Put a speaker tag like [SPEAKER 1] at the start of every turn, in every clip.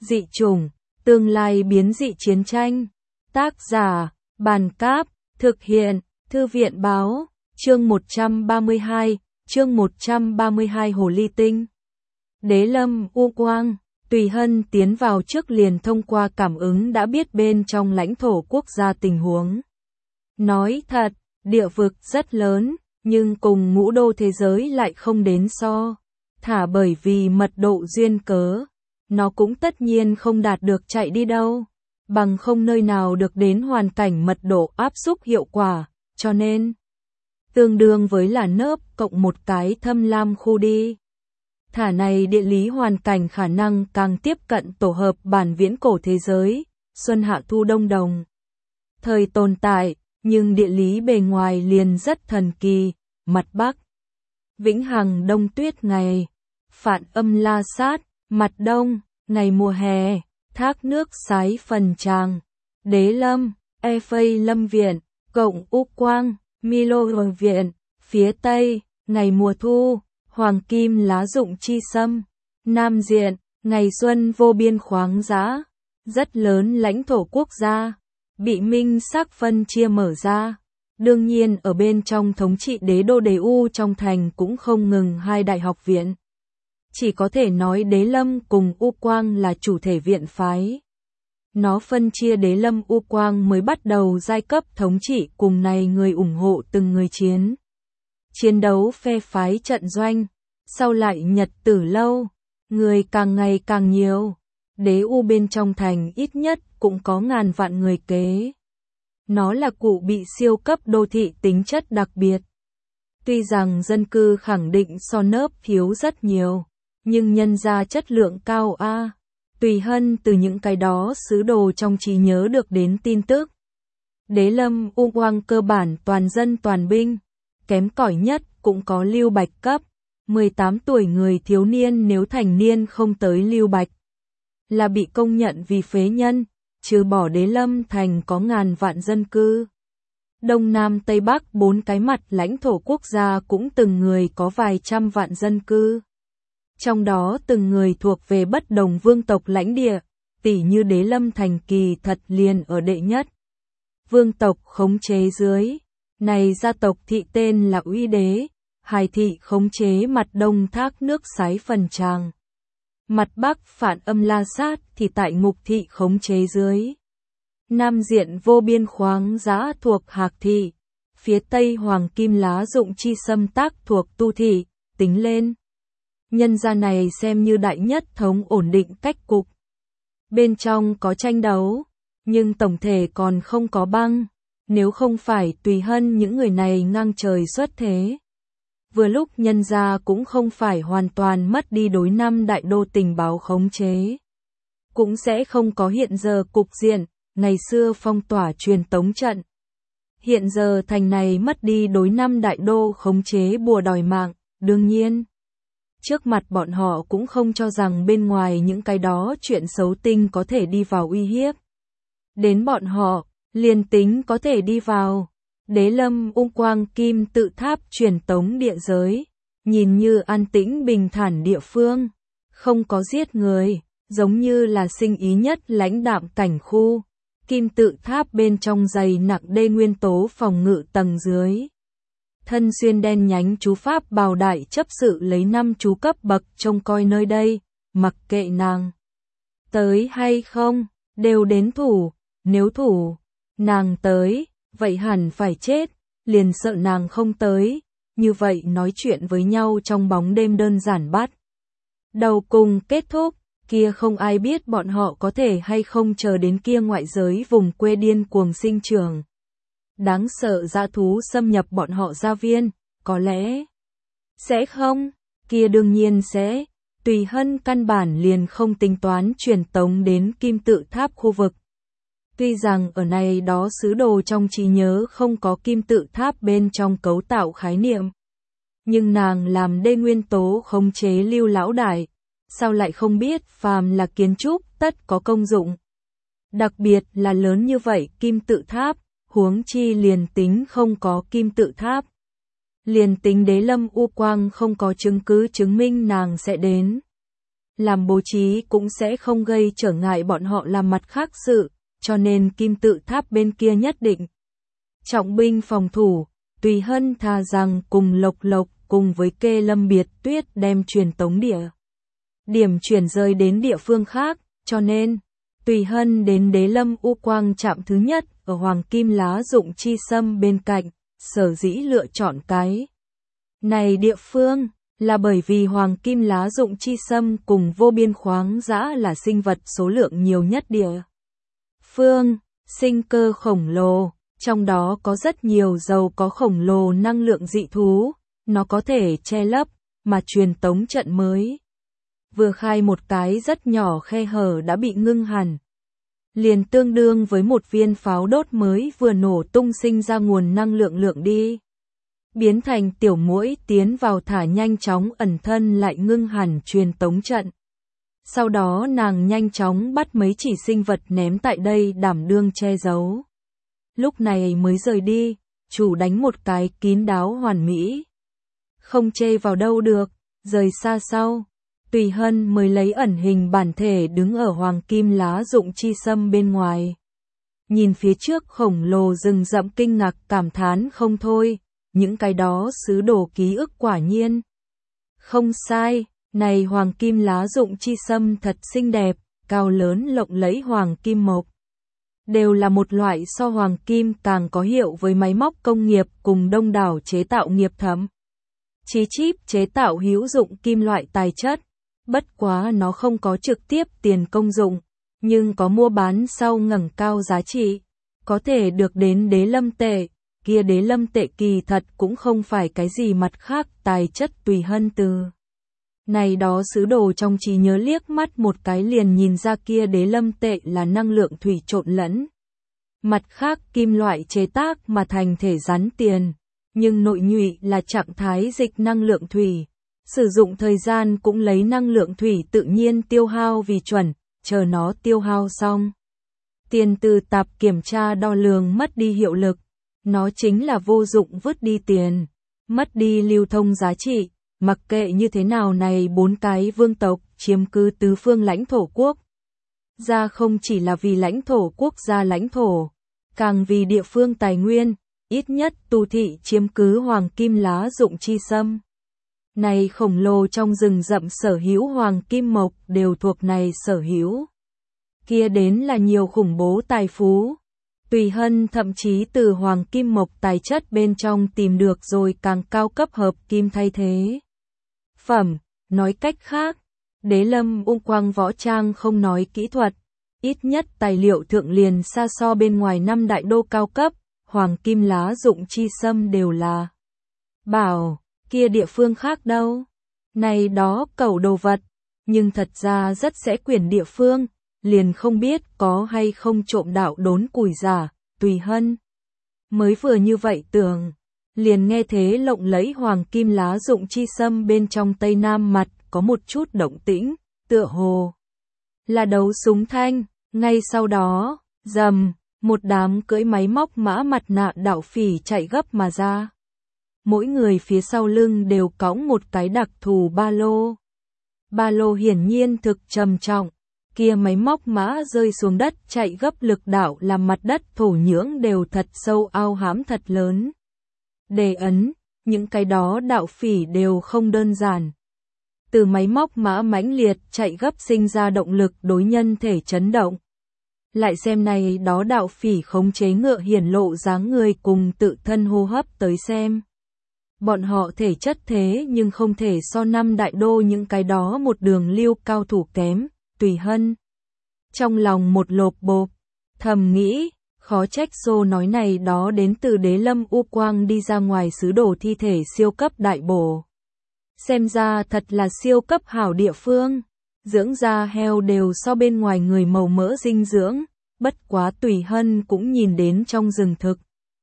[SPEAKER 1] Dị chủng, tương lai biến dị chiến tranh. Tác giả, Bàn Cáp, thực hiện, Thư viện Báo, chương 132, Hồ Ly Tinh. Đế Lâm, U Quang, Tùy Hân tiến vào trước liền thông qua cảm ứng đã biết bên trong lãnh thổ quốc gia tình huống. Nói thật, địa vực rất lớn, nhưng cùng ngũ đô thế giới lại không đến so. Thả bởi vì mật độ duyên cớ, nó cũng tất nhiên không đạt được chạy đi đâu, bằng không nơi nào được đến hoàn cảnh mật độ áp xúc hiệu quả, cho nên tương đương với là nớp cộng một cái thâm lam khu đi. Thả này địa lý hoàn cảnh khả năng càng tiếp cận tổ hợp bản viễn cổ thế giới, xuân hạ thu đông đồng. Thời tồn tại, nhưng địa lý bề ngoài liền rất thần kỳ, mặt Bắc. Vĩnh hằng đông tuyết ngày, Phạn âm la sát, mặt Đông, ngày mùa hè, thác nước sái phần tràng, Đế Lâm, Phây Lâm Viện, cộng U Quang, Milo Viện, phía Tây, ngày mùa thu, Hoàng Kim lá dụng chi sâm, Nam Diện, ngày xuân vô biên khoáng dã, rất lớn lãnh thổ quốc gia, bị minh xác phân chia mở ra. Đương nhiên ở bên trong thống trị đế đô Đế U trong thành cũng không ngừng hai đại học viện. Chỉ có thể nói Đế Lâm cùng U Quang là chủ thể viện phái. Nó phân chia Đế Lâm U Quang mới bắt đầu giai cấp thống trị cùng này người ủng hộ từng người chiến. Chiến đấu phe phái trận doanh, sau lại nhật tử lâu, người càng ngày càng nhiều. Đế U bên trong thành ít nhất cũng có ngàn vạn người kế. Nó là cụ bị siêu cấp đô thị tính chất đặc biệt. Tuy rằng dân cư khẳng định so nớp thiếu rất nhiều, nhưng nhân ra chất lượng cao a. Tùy Hân từ những cái đó sứ đồ trong trí nhớ được đến tin tức. Đế Lâm U Quang cơ bản toàn dân toàn binh, kém cỏi nhất cũng có Lưu Bạch cấp, 18 tuổi người thiếu niên nếu thành niên không tới Lưu Bạch là bị công nhận vì phế nhân, trừ bỏ Đế Lâm thành có ngàn vạn dân cư. Đông Nam Tây Bắc 4 cái mặt lãnh thổ quốc gia cũng từng người có vài trăm vạn dân cư. Trong đó từng người thuộc về bất đồng vương tộc lãnh địa, tỉ như Đế Lâm thành kỳ thật liền ở đệ nhất. Vương tộc khống chế dưới, này gia tộc thị tên là Uy Đế, Hải thị khống chế mặt đông thác nước sái phần tràng. Mặt Bắc Phạn âm la sát thì tại Ngục thị khống chế dưới. Nam Diện vô biên khoáng dã thuộc Hạc thị, phía Tây Hoàng Kim lá dụng chi sâm tác thuộc Tu thị, tính lên. Nhân gia này xem như đại nhất thống ổn định cách cục. Bên trong có tranh đấu, nhưng tổng thể còn không có băng, nếu không phải Tùy Hân những người này ngang trời xuất thế. Vừa lúc nhân gia cũng không phải hoàn toàn mất đi đối năm đại đô tình báo khống chế. Cũng sẽ không có hiện giờ cục diện, ngày xưa phong tỏa truyền tống trận. Hiện giờ thành này mất đi đối năm đại đô khống chế bùa đòi mạng, đương nhiên. Trước mặt bọn họ cũng không cho rằng bên ngoài những cái đó chuyện xấu tinh có thể đi vào uy hiếp. Đến bọn họ, liền tính có thể đi vào. Đế Lâm U Quang Kim tự tháp truyền tống địa giới, nhìn như an tĩnh bình thản địa phương, không có giết người, giống như là sinh ý nhất lãnh đạm cảnh khu. Kim tự tháp bên trong dày nặng đê nguyên tố phòng ngự tầng dưới. Thân xuyên đen nhánh chú pháp bào đại chấp sự lấy 5 chú cấp bậc trông coi nơi đây, mặc kệ nàng tới hay không, đều đến thủ, nếu thủ, nàng tới, vậy hẳn phải chết, liền sợ nàng không tới, như vậy nói chuyện với nhau trong bóng đêm đơn giản bắt. Đầu cùng kết thúc, kia không ai biết bọn họ có thể hay không chờ đến kia ngoại giới vùng quê điên cuồng sinh trưởng. Đáng sợ dã thú xâm nhập bọn họ gia viên, có lẽ sẽ không, kia đương nhiên sẽ. Tùy Hân căn bản liền không tính toán truyền tống đến kim tự tháp khu vực. Tuy rằng ở này đó sứ đồ trong trí nhớ không có kim tự tháp bên trong cấu tạo khái niệm. Nhưng nàng làm đê nguyên tố khống chế Lưu lão đại, sao lại không biết phàm là kiến trúc tất có công dụng. Đặc biệt là lớn như vậy kim tự tháp, huống chi liền tính không có kim tự tháp. Liền tính Đế Lâm U Quang không có chứng cứ chứng minh nàng sẽ đến. làm bố trí cũng sẽ không gây trở ngại bọn họ làm mặt khác sự, cho nên kim tự tháp bên kia nhất định trọng binh phòng thủ. Tùy Hân thà rằng cùng Lộc Lộc cùng với Kê Lâm Biệt Tuyết đem truyền tống địa điểm chuyển rời đến địa phương khác, cho nên Tùy Hân đến Đế Lâm U Quang trạm thứ nhất ở Hoàng Kim Lá Dụng Chi Sâm bên cạnh, sở dĩ lựa chọn cái này địa phương là bởi vì Hoàng Kim Lá Dụng Chi Sâm cùng Vô Biên Khoáng Dã là sinh vật số lượng nhiều nhất địa phương, sinh cơ khổng lồ, trong đó có rất nhiều giàu có khổng lồ năng lượng dị thú, nó có thể che lấp, mà truyền tống trận mới vừa khai một cái rất nhỏ khe hở đã bị ngưng hẳn. Liền tương đương với một viên pháo đốt mới vừa nổ tung sinh ra nguồn năng lượng lượng đi. Biến thành tiểu muỗi tiến vào thả nhanh chóng ẩn thân lại ngưng hẳn truyền tống trận. Sau đó nàng nhanh chóng bắt mấy chỉ sinh vật ném tại đây đảm đương che giấu. Lúc này mới rời đi, chủ đánh một cái kín đáo hoàn mỹ. Không chê vào đâu được, rời xa sau. Tùy Hân mới lấy ẩn hình bản thể đứng ở Hoàng Kim Lá Dụng Chi Sâm bên ngoài. Nhìn phía trước khổng lồ rừng rậm kinh ngạc cảm thán không thôi, những cái đó sứ đồ ký ức quả nhiên. Không sai, này Hoàng Kim Lá Dụng Chi Sâm thật xinh đẹp, cao lớn lộng lẫy hoàng kim mộc. Đều là một loại so hoàng kim càng có hiệu với máy móc công nghiệp cùng đông đảo chế tạo nghiệp thẩm. Chí chip chế tạo hữu dụng kim loại tài chất. Bất quá nó không có trực tiếp tiền công dụng, nhưng có mua bán sau ngẩng cao giá trị, có thể được đến đế lâm tệ, kia đế lâm tệ kỳ thật cũng không phải cái gì mặt khác tài chất. Tùy Hân từ này đó sứ đồ trong trí nhớ liếc mắt một cái liền nhìn ra kia đế lâm tệ là năng lượng thủy trộn lẫn. Mặt khác kim loại chế tác mà thành thể rắn tiền, nhưng nội nhụy là trạng thái dịch năng lượng thủy. Sử dụng thời gian cũng lấy năng lượng thủy tự nhiên tiêu hao vì chuẩn, chờ nó tiêu hao xong. Tiền từ tạp kiểm tra đo lường mất đi hiệu lực, nó chính là vô dụng vứt đi tiền, mất đi lưu thông giá trị, mặc kệ như thế nào này bốn cái vương tộc chiếm cứ tứ phương lãnh thổ quốc. Gia không chỉ là vì lãnh thổ quốc gia lãnh thổ, càng vì địa phương tài nguyên, ít nhất Tu Thị chiếm cứ Hoàng Kim Lá Dụng Chi Sâm. Này khổng lồ trong rừng rậm sở hữu hoàng kim mộc đều thuộc này sở hữu. Kia đến là nhiều khủng bố tài phú. Tùy Hân thậm chí từ hoàng kim mộc tài chất bên trong tìm được rồi càng cao cấp hợp kim thay thế phẩm. Nói cách khác, Đế Lâm U Quang võ trang không nói kỹ thuật, ít nhất tài liệu thượng liền xa so bên ngoài năm đại đô cao cấp, Hoàng Kim Lá Dụng Chi Sâm đều là bảo. Kia địa phương khác đâu? Này đó cẩu đồ vật, nhưng thật ra rất sẽ quyển địa phương, liền không biết có hay không trộm đạo đốn củi giả. Tùy Hân mới vừa như vậy tưởng, liền nghe thế lộng lẫy Hoàng Kim Lá Dụng Chi Sâm bên trong tây nam mặt có một chút động tĩnh, tựa hồ là đấu súng thanh. Ngay sau đó, rầm, một đám cưỡi máy móc mã mặt nạ đạo phỉ chạy gấp mà ra. Mỗi người phía sau lưng đều cõng một cái đặc thù ba lô. Ba lô hiển nhiên thực trầm trọng, kia máy móc mã rơi xuống đất chạy gấp lực đạo làm mặt đất thổ nhưỡng đều thật sâu ao hám thật lớn. Đề ấn, những cái đó đạo phỉ đều không đơn giản. Từ máy móc mã mãnh liệt chạy gấp sinh ra động lực đối nhân thể chấn động. Lại xem này đó đạo phỉ khống chế ngựa hiển lộ dáng người cùng tự thân hô hấp tới xem. Bọn họ thể chất thế nhưng không thể so năm đại đô những cái đó một đường lưu cao thủ kém. Tùy Hân trong lòng một lộp bộp, thầm nghĩ, khó trách Xô nói này đó đến từ Đế Lâm U Quang đi ra ngoài sứ đồ thi thể siêu cấp đại bổ. Xem ra thật là siêu cấp hảo địa phương, dưỡng da heo đều so bên ngoài người màu mỡ dinh dưỡng, bất quá Tùy Hân cũng nhìn đến trong rừng thực.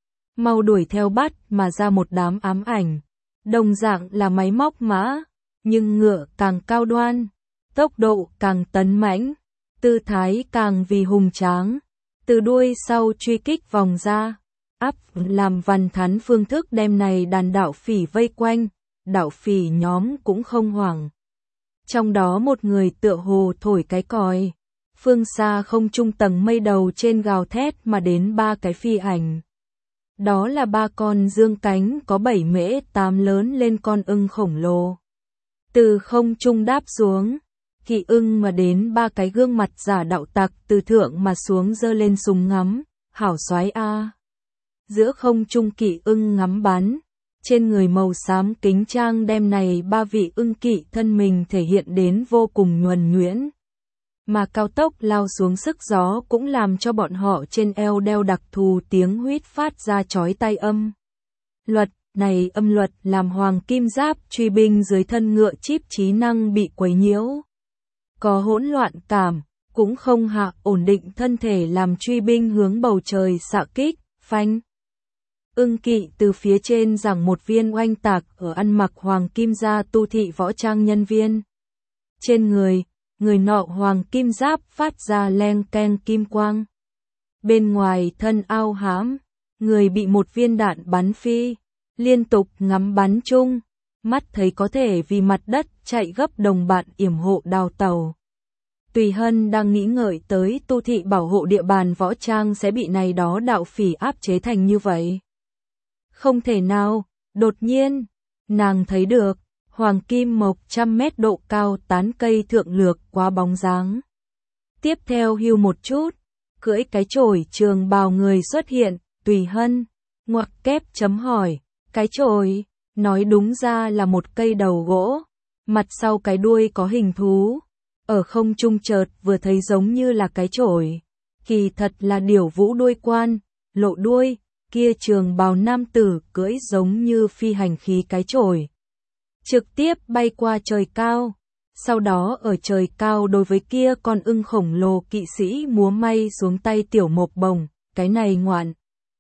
[SPEAKER 1] Mau đuổi theo bắt mà ra một đám ám ảnh, đồng dạng là máy móc mã, nhưng ngựa càng cao đoan, tốc độ càng tấn mãnh, tư thái càng vì hùng tráng, từ đuôi sau truy kích vòng ra, áp làm văn thắn phương thức đem này đàn đạo phỉ vây quanh, đạo phỉ nhóm cũng không hoảng. Trong đó một người tựa hồ thổi cái còi. Phương xa không trung tầng mây đầu trên gào thét mà đến 3 cái phi ảnh. Đó là 3 con dương cánh có 7 mễ 8 lớn lên con ưng khổng lồ. Từ không trung đáp xuống, kỵ ưng mà đến 3 cái gương mặt giả đạo tặc từ thượng mà xuống giơ lên súng ngắm, hảo soái a. Giữa không trung kỵ ưng ngắm bắn, trên người màu xám kính trang đem này 3 vị ưng kỵ thân mình thể hiện đến vô cùng nhuần nhuyễn. Mà cao tốc lao xuống sức gió cũng làm cho bọn họ trên eo đeo đặc thù tiếng huýt phát ra chói tai âm. Luật, này âm luật làm hoàng kim giáp truy binh dưới thân ngựa chíp trí năng bị quấy nhiễu. Có hỗn loạn cảm, cũng không hạ ổn định thân thể làm truy binh hướng bầu trời xạ kích, phanh. Ưng kỵ từ phía trên giằng một viên oanh tạc ở ăn mặc hoàng kim gia tu thị võ trang nhân viên. Trên người nọ hoàng kim giáp phát ra leng keng kim quang. Bên ngoài thân ao hãm, người bị một viên đạn bắn phi, liên tục ngắm bắn chung, mắt thấy có thể vì mặt đất chạy gấp đồng bạn yểm hộ đào tàu. Tùy Hân đang nghĩ ngợi tới tu thị bảo hộ địa bàn võ trang sẽ bị này đó đạo phỉ áp chế thành như vậy. Không thể nào, đột nhiên, nàng thấy được, hoàng kim mộc 100 mét độ cao tán cây thượng lược quá bóng dáng. Tiếp theo hưu một chút, cưỡi cái chổi trường bào người xuất hiện, Tùy Hân, ngoặc kép chấm hỏi, cái chổi, nói đúng ra là một cây đầu gỗ, mặt sau cái đuôi có hình thú, ở không trung chợt vừa thấy giống như là cái chổi, kỳ thật là điểu vũ đuôi quan, lộ đuôi, kia trường bào nam tử cưỡi giống như phi hành khí cái chổi. Trực tiếp bay qua trời cao, sau đó ở trời cao đối với kia con ưng khổng lồ kỵ sĩ múa may xuống tay tiểu mộc bồng, cái này ngoạn.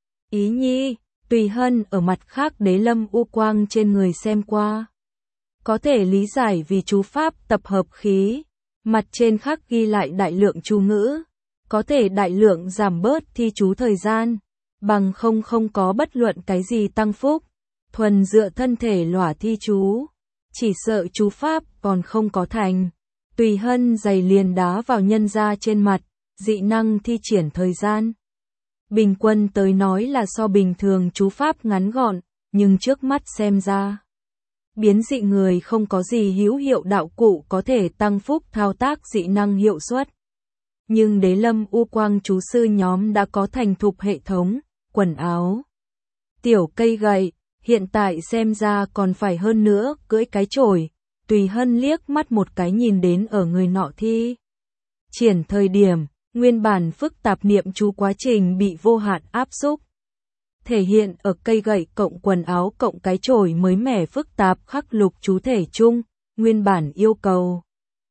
[SPEAKER 1] Ý nhi, Tùy Hân ở mặt khác Đế Lâm U Quang trên người xem qua. Có thể lý giải vì chú pháp tập hợp khí, mặt trên khắc ghi lại đại lượng chú ngữ, có thể đại lượng giảm bớt thi chú thời gian, bằng không có bất luận cái gì tăng phúc, thuần dựa thân thể lỏa thi chú. Chỉ sợ chú pháp còn không có thành. Tùy Hân giày liền đá vào nhân ra trên mặt, dị năng thi triển thời gian. Bình quân tới nói là so bình thường chú pháp ngắn gọn, nhưng trước mắt xem ra. Biến dị người không có gì hữu hiệu đạo cụ có thể tăng phúc thao tác dị năng hiệu suất. Nhưng Đế Lâm U Quang chú sư nhóm đã có thành thục hệ thống, quần áo, tiểu cây gậy. Hiện tại xem ra còn phải hơn nữa, cưỡi cái chổi. Tùy Hân liếc mắt một cái nhìn đến ở người nọ thi triển thời điểm, nguyên bản phức tạp niệm chú quá trình bị vô hạn áp xúc. Thể hiện ở cây gậy cộng quần áo cộng cái chổi mới mẻ phức tạp khắc lục chú thể chung, nguyên bản yêu cầu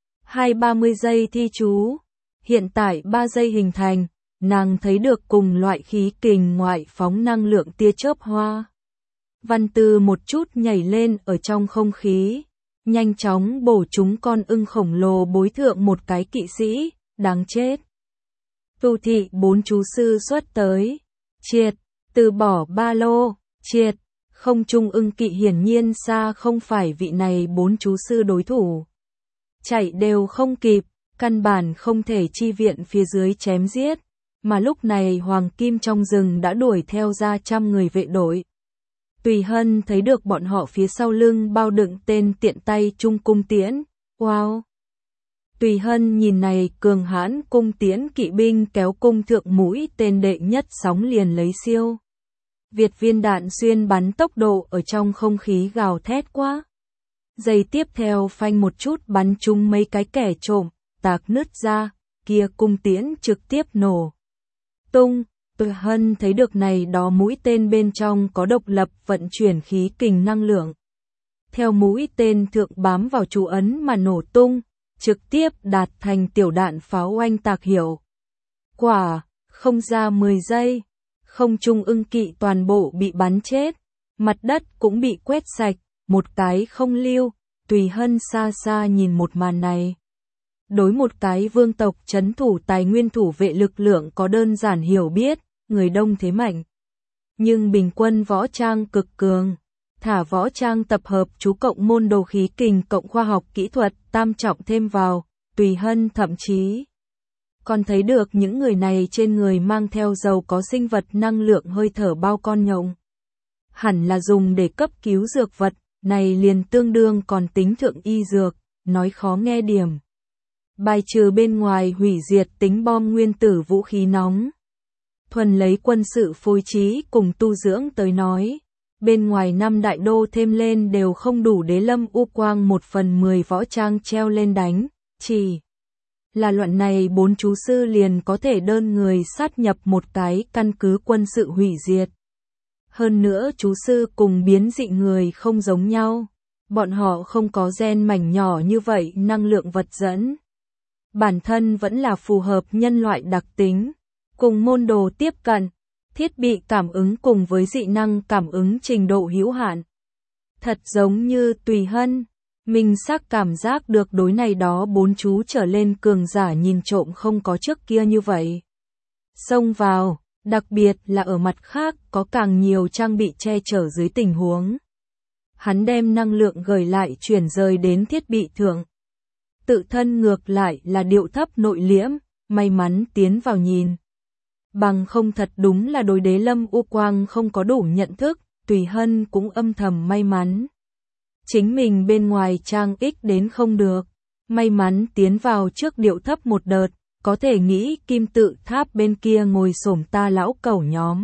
[SPEAKER 1] 20-30 giây thi chú, hiện tại 3 giây hình thành, nàng thấy được cùng loại khí kình ngoại phóng năng lượng tia chớp hoa. Văn tư một chút nhảy lên ở trong không khí, nhanh chóng bổ trúng con ưng khổng lồ bối thượng một cái kỵ sĩ, đáng chết. Tu thị 4 chú sư xuất tới, triệt, từ bỏ ba lô, triệt, không trung ưng kỵ hiển nhiên xa không phải vị này 4 chú sư đối thủ. Chạy đều không kịp, căn bản không thể chi viện phía dưới chém giết, mà lúc này hoàng kim trong rừng đã đuổi theo ra trăm người vệ đội. Tùy Hân thấy được bọn họ phía sau lưng bao đựng tên tiện tay trung cung tiễn, wow. Tùy Hân nhìn này cường hãn cung tiễn kỵ binh kéo cung thượng mũi tên đệ nhất sóng liền lấy siêu. Việt viên đạn xuyên bắn tốc độ ở trong không khí gào thét quá. Giây tiếp theo phanh một chút bắn trúng mấy cái kẻ trộm, tạc nứt ra, kia cung tiễn trực tiếp nổ tung. Tùy Hân thấy được này đó mũi tên bên trong có độc lập vận chuyển khí kình năng lượng. Theo mũi tên thượng bám vào chú ấn mà nổ tung, trực tiếp đạt thành tiểu đạn pháo oanh tạc hiệu. Quả, không ra 10 giây, không trung ưng kỵ toàn bộ bị bắn chết, mặt đất cũng bị quét sạch, một cái không lưu. Tùy Hân xa xa nhìn một màn này. Đối một cái vương tộc trấn thủ tài nguyên thủ vệ lực lượng có đơn giản hiểu biết, người đông thế mạnh. Nhưng bình quân võ trang cực cường, thả võ trang tập hợp chú cộng môn đồ khí kình cộng khoa học kỹ thuật tam trọng thêm vào, Tùy Hân thậm chí còn thấy được những người này trên người mang theo dầu có sinh vật năng lượng hơi thở bao con nhộng. Hẳn là dùng để cấp cứu dược vật, này liền tương đương còn tính thượng y dược, nói khó nghe điểm. Bài trừ bên ngoài hủy diệt tính bom nguyên tử vũ khí nóng. Thuần lấy quân sự phối trí cùng tu dưỡng tới nói. Bên ngoài 5 đại đô thêm lên đều không đủ Đế Lâm U Quang 1/10 võ trang treo lên đánh, chỉ là luận này 4 chú sư liền có thể đơn người sát nhập một cái căn cứ quân sự hủy diệt. Hơn nữa chú sư cùng biến dị người không giống nhau, bọn họ không có gen mảnh nhỏ như vậy năng lượng vật dẫn. Bản thân vẫn là phù hợp nhân loại đặc tính, cùng môn đồ tiếp cận. Thiết bị cảm ứng cùng với dị năng cảm ứng trình độ hữu hạn. Thật giống như Tùy Hân, mình xác cảm giác được đối này đó 4 chú trở lên cường giả nhìn trộm không có trước kia như vậy. Xông vào, đặc biệt là ở mặt khác có càng nhiều trang bị che chở dưới tình huống. Hắn đem năng lượng gửi lại chuyển rời đến thiết bị thượng. Tự thân ngược lại là điệu thấp nội liễm, may mắn tiến vào nhìn. Bằng không thật đúng là đối Đế Lâm U Quang không có đủ nhận thức, Tùy Hân cũng âm thầm may mắn. Chính mình bên ngoài trang ích đến không được, may mắn tiến vào trước điệu thấp một đợt, có thể nghĩ kim tự tháp bên kia ngồi xổm ta lão cẩu nhóm.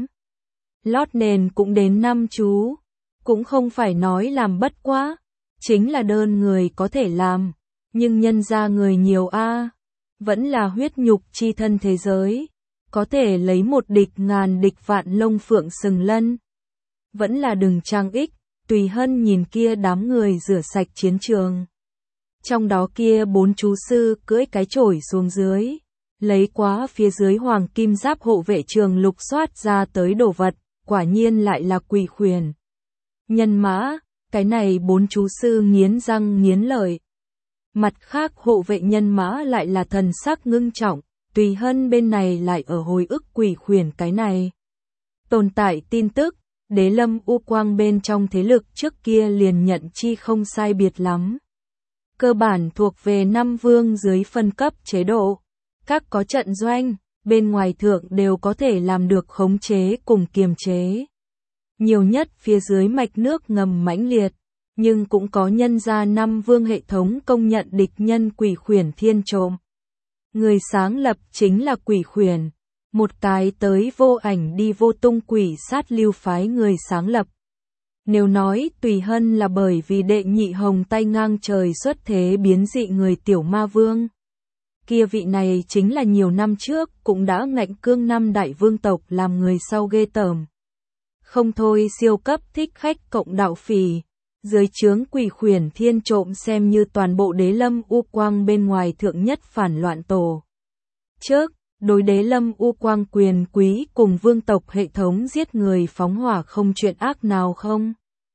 [SPEAKER 1] Lót nền cũng đến 5 chú, cũng không phải nói làm bất quá, chính là đơn người có thể làm, nhưng nhân ra người nhiều a, vẫn là huyết nhục chi thân thế giới. Có thể lấy một địch ngàn địch vạn lông phượng sừng lân. Vẫn là đừng trang ích, Tùy Hân nhìn kia đám người rửa sạch chiến trường. Trong đó kia 4 chú sư cưỡi cái chổi xuống dưới, lấy quá phía dưới hoàng kim giáp hộ vệ trường lục soát ra tới đồ vật, quả nhiên lại là quỷ khuyển. Nhân mã, cái này 4 chú sư nghiến răng nghiến lợi. Mặt khác hộ vệ nhân mã lại là thần sắc ngưng trọng. Tùy Hân bên này lại ở hồi ức quỷ khuyển cái này. Tồn tại tin tức, Đế Lâm U Quang bên trong thế lực trước kia liền nhận chi không sai biệt lắm. Cơ bản thuộc về 5 vương dưới phân cấp chế độ. Các có trận doanh, bên ngoài thượng đều có thể làm được khống chế cùng kiềm chế. Nhiều nhất phía dưới mạch nước ngầm mãnh liệt, nhưng cũng có nhân ra 5 vương hệ thống công nhận địch nhân quỷ khuyển thiên trộm. Người sáng lập chính là quỷ khuyển, một cái tới vô ảnh đi vô tung quỷ sát lưu phái người sáng lập. Nếu nói Tùy Hân là bởi vì đệ nhị hồng tay ngang trời xuất thế biến dị người tiểu ma vương. Kia vị này chính là nhiều năm trước cũng đã ngạnh cương 5 đại vương tộc làm người sau ghê tởm. Không thôi siêu cấp thích khách cộng đạo phỉ. Dưới trướng quỷ khuyển thiên trộm xem như toàn bộ Đế Lâm U Quang bên ngoài thượng nhất phản loạn tổ. Trước, đối Đế Lâm U Quang quyền quý cùng vương tộc hệ thống giết người phóng hỏa không chuyện ác nào không.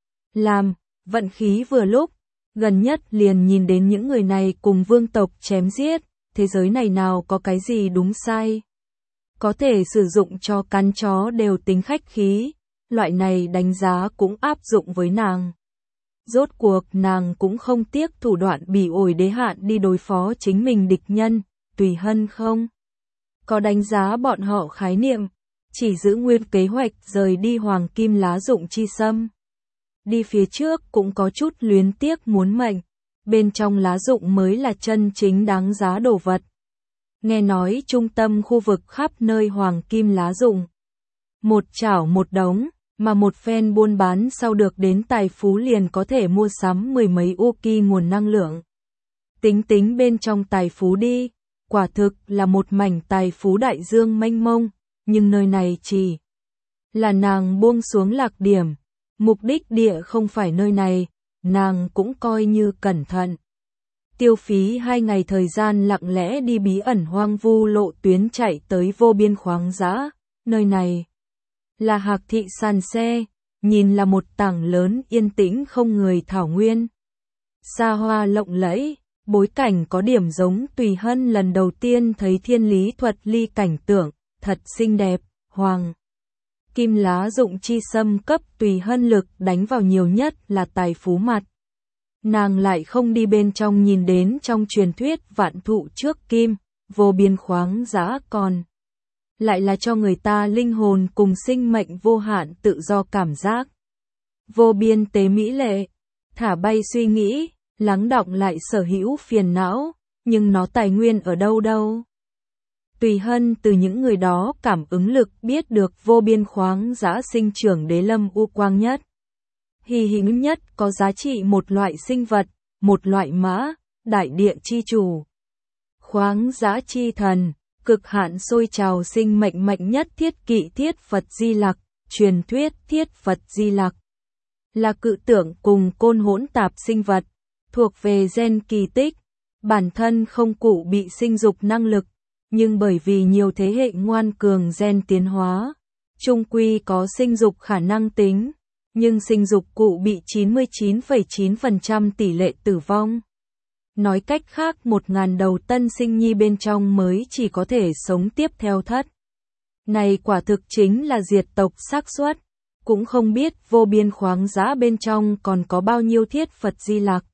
[SPEAKER 1] Làm, vận khí vừa lúc, gần nhất liền nhìn đến những người này cùng vương tộc chém giết, thế giới này nào có cái gì đúng sai. Có thể sử dụng cho cắn chó đều tính khách khí, loại này đánh giá cũng áp dụng với nàng. Rốt cuộc nàng cũng không tiếc thủ đoạn bỉ ổi đế hạn đi đối phó chính mình địch nhân, Tùy Hân không có đánh giá bọn họ khái niệm, chỉ giữ nguyên kế hoạch rời đi hoàng kim lá dụng chi sâm. Đi phía trước cũng có chút luyến tiếc muốn mệnh, bên trong lá dụng mới là chân chính đáng giá đồ vật. Nghe nói trung tâm khu vực khắp nơi hoàng kim lá dụng. Một chảo một đống, mà một phen buôn bán sau được đến tài phú liền có thể mua sắm 10 mấy Uki nguồn năng lượng. Tính bên trong tài phú đi, quả thực là một mảnh tài phú đại dương mênh mông, nhưng nơi này chỉ là nàng buông xuống lạc điểm, mục đích địa không phải nơi này, nàng cũng coi như cẩn thận. Tiêu phí 2 ngày thời gian lặng lẽ đi bí ẩn hoang vu lộ tuyến chạy tới vô biên khoáng dã, nơi này là Hạc thị sàn xe, nhìn là một tảng lớn yên tĩnh không người thảo nguyên. Xa hoa lộng lẫy, bối cảnh có điểm giống Tùy Hân lần đầu tiên thấy thiên lý thuật ly cảnh tượng, thật xinh đẹp, hoàng Kim lá dụng chi xâm cấp Tùy Hân lực đánh vào nhiều nhất là tài phú mặt. Nàng lại không đi bên trong nhìn đến trong truyền thuyết vạn thụ trước kim, vô biên khoáng dã còn. Lại là cho người ta linh hồn cùng sinh mệnh vô hạn tự do cảm giác. Vô biên tế mỹ lệ, thả bay suy nghĩ, lắng đọng lại sở hữu phiền não, nhưng nó tài nguyên ở đâu đâu. Tùy Hân từ những người đó cảm ứng lực biết được vô biên khoáng dã sinh trưởng đế lâm u quang nhất. Hy hữu nhất có giá trị một loại sinh vật, một loại mã, đại địa chi chủ. Khoáng dã chi thần, cực hạn sôi trào sinh mệnh mạnh nhất thiết kỵ thiết Phật Di Lặc, truyền thuyết thiết Phật Di Lặc. Là cự tượng cùng côn hỗn tạp sinh vật, thuộc về gen kỳ tích, bản thân không cụ bị sinh dục năng lực, nhưng bởi vì nhiều thế hệ ngoan cường gen tiến hóa, chung quy có sinh dục khả năng tính, nhưng sinh dục cụ bị 99,9% tỷ lệ tử vong. Nói cách khác 1.000 đầu tân sinh nhi bên trong mới chỉ có thể sống tiếp theo thất. Này quả thực chính là diệt tộc xác suất, cũng không biết vô biên khoáng dã bên trong còn có bao nhiêu thiết Phật Di Lặc.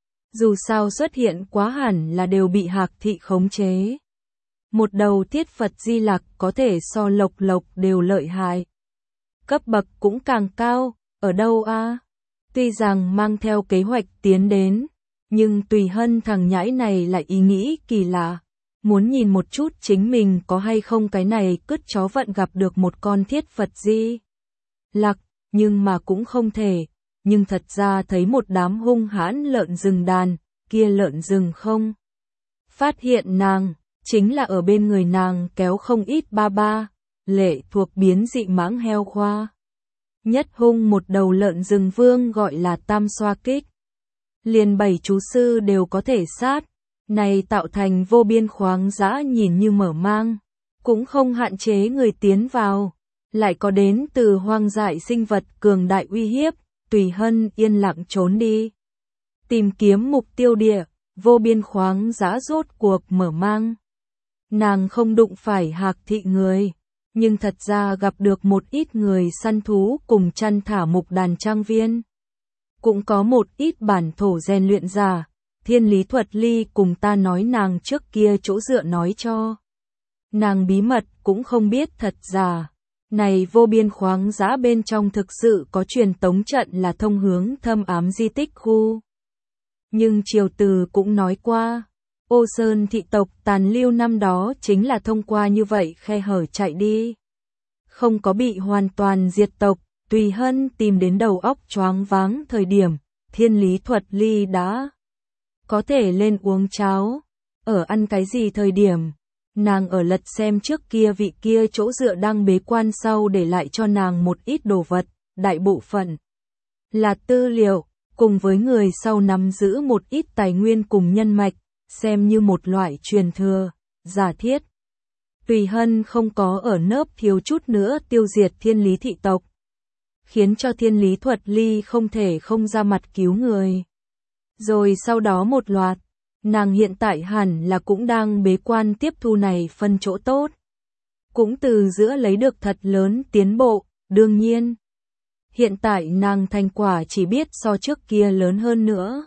[SPEAKER 1] Dù sao xuất hiện quá hẳn là đều bị Hạc Thị khống chế. Một đầu thiết Phật Di Lặc có thể so Lộc Lộc đều lợi hại. Cấp bậc cũng càng cao, ở đâu a? Tuy rằng mang theo kế hoạch tiến đến, nhưng Tùy Hân thằng nhãi này lại ý nghĩ kỳ lạ. Muốn nhìn một chút chính mình có hay không cái này cứt chó vận gặp được một con thiết Phật Di Lặc, nhưng mà cũng không thể. Nhưng thật ra thấy một đám hung hãn lợn rừng đàn, kia lợn rừng không. Phát hiện nàng, chính là ở bên người nàng kéo không ít ba ba, lệ thuộc biến dị mãng heo khoa. Nhất hung một đầu lợn rừng vương gọi là tam xoa kích. Liền 7 chú sư đều có thể sát, này tạo thành vô biên khoáng dã nhìn như mở mang, cũng không hạn chế người tiến vào, lại có đến từ hoang dại sinh vật cường đại uy hiếp, Tùy Hân yên lặng trốn đi. Tìm kiếm mục tiêu địa, vô biên khoáng dã rốt cuộc mở mang. Nàng không đụng phải Hạc Thị người, nhưng thật ra gặp được một ít người săn thú cùng chăn thả mục đàn trang viên. Cũng có một ít bản thổ rèn luyện giả, Thiên Lý Thuật Ly cùng ta nói nàng trước kia chỗ dựa nói cho. Nàng bí mật cũng không biết thật giả. Này vô biên khoáng dã bên trong thực sự có truyền tống trận là thông hướng thâm ám di tích khu. Nhưng Triều Từ cũng nói qua, Ô Sơn thị tộc tàn lưu năm đó chính là thông qua như vậy khe hở chạy đi. Không có bị hoàn toàn diệt tộc, Tùy Hân tìm đến đầu óc choáng váng thời điểm, Thiên Lý Thuật Ly đã có thể lên uống cháo. Ở ăn cái gì thời điểm? Nàng ở lật xem trước kia vị kia chỗ dựa đang bế quan sau để lại cho nàng một ít đồ vật, đại bộ phận là tư liệu, cùng với người sau nắm giữ một ít tài nguyên cùng nhân mạch, xem như một loại truyền thừa, giả thiết. Tùy Hân không có ở nớp thiếu chút nữa tiêu diệt Thiên Lý thị tộc, khiến cho Thiên Lý Thuật Ly không thể không ra mặt cứu người. Rồi sau đó một loạt, nàng hiện tại hẳn là cũng đang bế quan tiếp thu này phân chỗ tốt. Cũng từ giữa lấy được thật lớn tiến bộ, đương nhiên. Hiện tại nàng thành quả chỉ biết so trước kia lớn hơn nữa.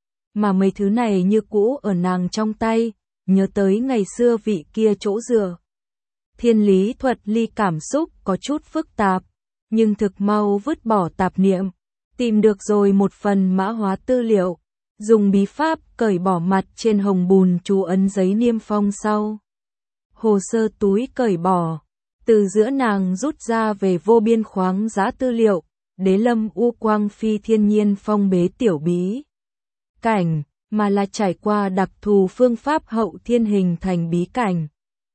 [SPEAKER 1] Mà mấy thứ này như cũ ở nàng trong tay, nhớ tới ngày xưa vị kia chỗ dựa. Thiên Lý Thuật Ly cảm xúc có chút phức tạp, nhưng thực mau vứt bỏ tạp niệm, tìm được rồi một phần mã hóa tư liệu. Dùng bí pháp cởi bỏ mặt trên hồng bùn chú ấn giấy niêm phong sau. Hồ sơ túi cởi bỏ, từ giữa nàng rút ra về vô biên khoáng giá tư liệu, Đế Lâm U Quang phi thiên nhiên phong bế tiểu bí cảnh, mà là trải qua đặc thù phương pháp hậu thiên hình thành bí cảnh.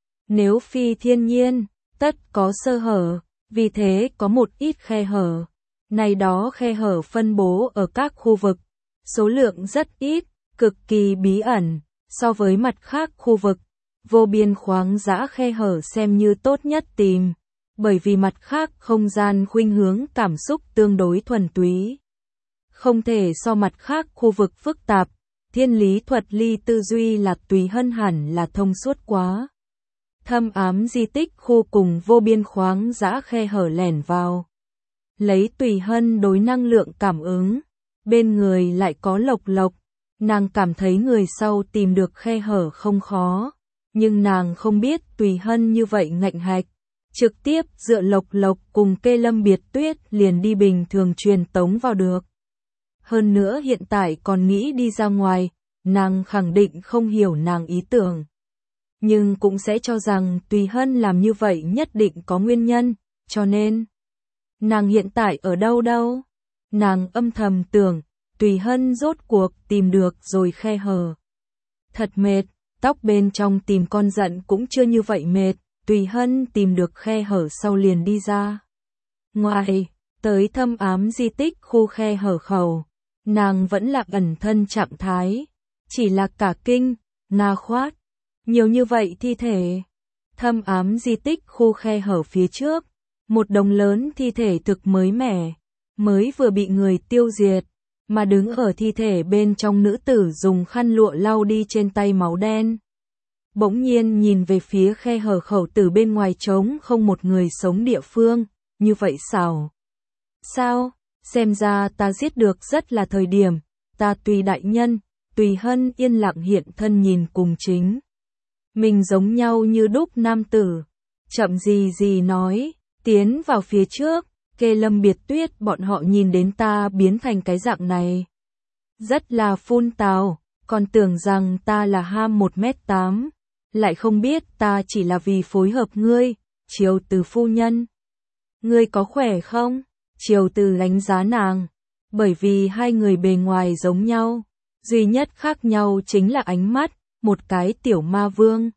[SPEAKER 1] Nếu phi thiên nhiên, tất có sơ hở, vì thế có một ít khe hở. Này đó khe hở phân bố ở các khu vực. Số lượng rất ít, cực kỳ bí ẩn, so với mặt khác khu vực, vô biên khoáng dã khe hở xem như tốt nhất tìm, bởi vì mặt khác không gian khuynh hướng cảm xúc tương đối thuần túy. Không thể so mặt khác khu vực phức tạp, Thiên Lý Thuật Ly tư duy là Tùy Hân hẳn là thông suốt quá. thâm ám di tích khu cùng vô biên khoáng dã khe hở lẻn vào. Lấy Tùy Hân đối năng lượng cảm ứng, bên người lại có Lộc Lộc, nàng cảm thấy người sau tìm được khe hở không khó, nhưng nàng không biết Tùy Hân như vậy ngạnh hạch, trực tiếp dựa Lộc Lộc cùng Kê Lâm Biệt Tuyết liền đi bình thường truyền tống vào được. Hơn nữa hiện tại còn nghĩ đi ra ngoài, nàng khẳng định không hiểu nàng ý tưởng. Nhưng cũng sẽ cho rằng Tùy Hân làm như vậy nhất định có nguyên nhân, cho nên nàng hiện tại ở đâu đâu? Nàng âm thầm tưởng, Tùy Hân rốt cuộc tìm được rồi khe hở. Thật mệt, tóc bên trong tìm con giận cũng chưa như vậy mệt, Tùy Hân tìm được khe hở sau liền đi ra. Ngoài, tới thâm ám di tích khu khe hở khẩu, nàng vẫn là ẩn thân trạng thái, chỉ là cả kinh, na khoát, nhiều như vậy thi thể. Thâm ám di tích khu khe hở phía trước, một đống lớn thi thể thực mới mẻ, mới vừa bị người tiêu diệt, mà đứng ở thi thể bên trong nữ tử dùng khăn lụa lau đi trên tay máu đen. Bỗng nhiên nhìn về phía khe hở khẩu từ bên ngoài trống không một người sống địa phương, như vậy sao? Sao? Xem ra ta giết được rất là thời điểm, ta Tùy đại nhân, Tùy Hân yên lặng hiện thân nhìn cùng chính. Mình giống nhau như đúc nam tử, chậm gì gì nói, tiến vào phía trước, Kê Lâm Biệt Tuyết bọn họ nhìn đến ta biến thành cái dạng này. Rất là phun tào, còn tưởng rằng ta là ham 1m8, lại không biết ta chỉ là vì phối hợp ngươi, Triều Từ phu nhân. Ngươi có khỏe không? Triều Từ đánh giá nàng, bởi vì hai người bề ngoài giống nhau, duy nhất khác nhau chính là ánh mắt, một cái tiểu ma vương.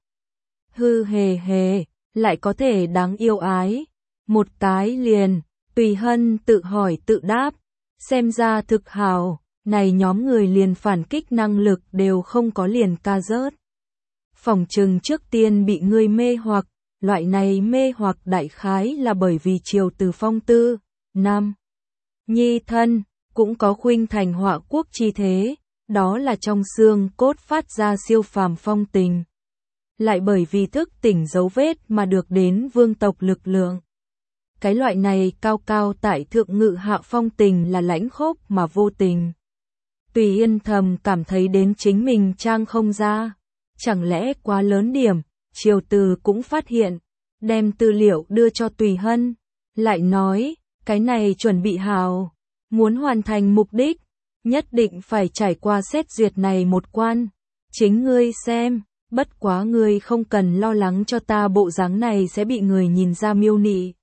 [SPEAKER 1] Hư hề hề, lại có thể đáng yêu ái, một cái liền, Tùy Hân tự hỏi tự đáp, xem ra thực hào, này nhóm người liền phản kích năng lực đều không có liền ca rớt. Phỏng chừng trước tiên bị ngươi mê hoặc, loại này mê hoặc đại khái là bởi vì Triều Từ phong tư, nam, nhi thân, cũng có khuynh thành họa quốc chi thế, đó là trong xương cốt phát ra siêu phàm phong tình. Lại bởi vì thức tỉnh dấu vết mà được đến vương tộc lực lượng. Cái loại này cao cao tại thượng ngự hạ phong tình là lãnh khốc mà vô tình. Tùy Yên thầm cảm thấy đến chính mình trang không ra. Chẳng lẽ quá lớn điểm, Triều Từ cũng phát hiện, đem tư liệu đưa cho Tùy Hân, lại nói, cái này chuẩn bị hào, muốn hoàn thành mục đích, nhất định phải trải qua xét duyệt này một quan, chính ngươi xem, bất quá ngươi không cần lo lắng cho ta bộ dáng này sẽ bị người nhìn ra miêu nị.